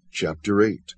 Chapter 8.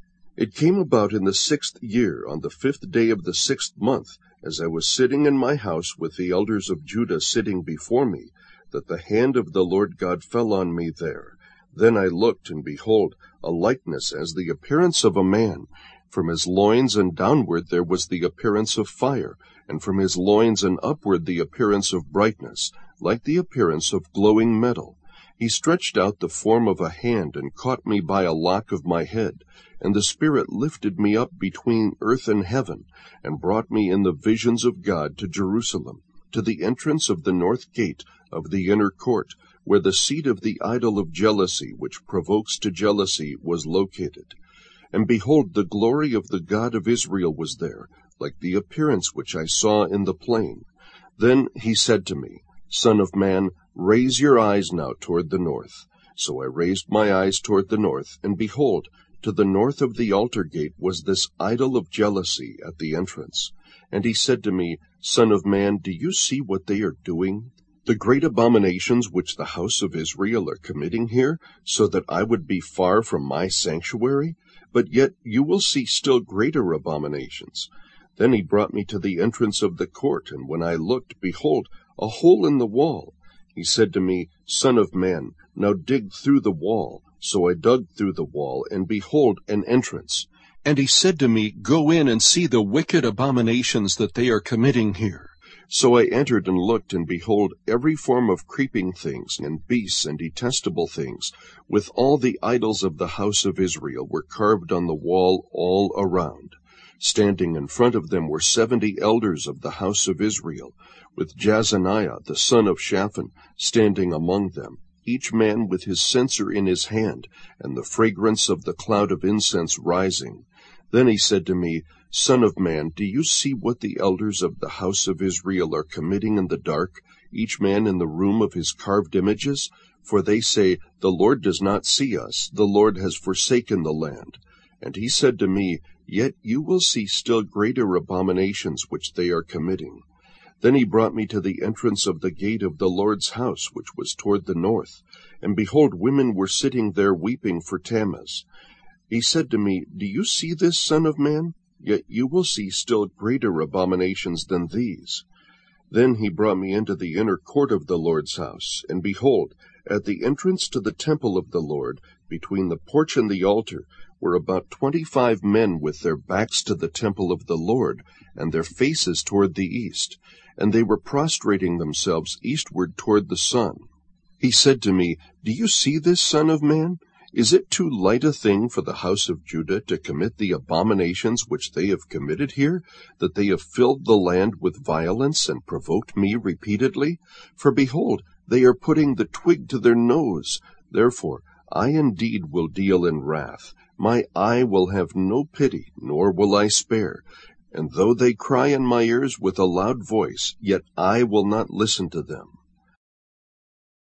It came about in the 6th year, on the 5th day of the 6th month, as I was sitting in my house with the elders of Judah sitting before me, that the hand of the Lord God fell on me there. Then I looked, and behold, a likeness as the appearance of a man. From his loins and downward there was the appearance of fire, and from his loins and upward the appearance of brightness, like the appearance of glowing metal. He stretched out the form of a hand, and caught me by a lock of my head. And the Spirit lifted me up between earth and heaven, and brought me in the visions of God to Jerusalem, to the entrance of the north gate of the inner court, where the seat of the idol of jealousy, which provokes to jealousy, was located. And behold, the glory of the God of Israel was there, like the appearance which I saw in the plain. Then he said to me, Son of man, raise your eyes now toward the north. So I raised my eyes toward the north, and behold, to the north of the altar gate was this idol of jealousy at the entrance. And he said to me, Son of man, do you see what they are doing? The great abominations which the house of Israel are committing here, so that I would be far from my sanctuary? But yet you will see still greater abominations. Then he brought me to the entrance of the court, and when I looked, behold, a hole in the wall. He said to me, Son of man, now dig through the wall. So I dug through the wall, and behold, an entrance. And he said to me, Go in and see the wicked abominations that they are committing here. So I entered and looked, and behold, every form of creeping things, and beasts, and detestable things, with all the idols of the house of Israel, were carved on the wall all around. Standing in front of them were 70 elders of the house of Israel, with Jazaniah the son of Shaphan standing among them, each man with his censer in his hand, and the fragrance of the cloud of incense rising. Then he said to me, Son of man, do you see what the elders of the house of Israel are committing in the dark, each man in the room of his carved images? For they say, The Lord does not see us, the Lord has forsaken the land. And he said to me, Yet you will see still greater abominations which they are committing. Then he brought me to the entrance of the gate of the Lord's house, which was toward the north. And behold, women were sitting there weeping for Tammuz. He said to me, Do you see this, Son of man? Yet you will see still greater abominations than these. Then he brought me into the inner court of the Lord's house. And behold, at the entrance to the temple of the Lord, between the porch and the altar, were about 25 men with their backs to the temple of the Lord, and their faces toward the east. And they were prostrating themselves eastward toward the sun. He said to me, Do you see this, Son of man? Is it too light a thing for the house of Judah to commit the abominations which they have committed here, that they have filled the land with violence and provoked me repeatedly? For behold, they are putting the twig to their nose. Therefore I indeed will deal in wrath. My eye will have no pity, nor will I spare. And though they cry in my ears with a loud voice, yet I will not listen to them.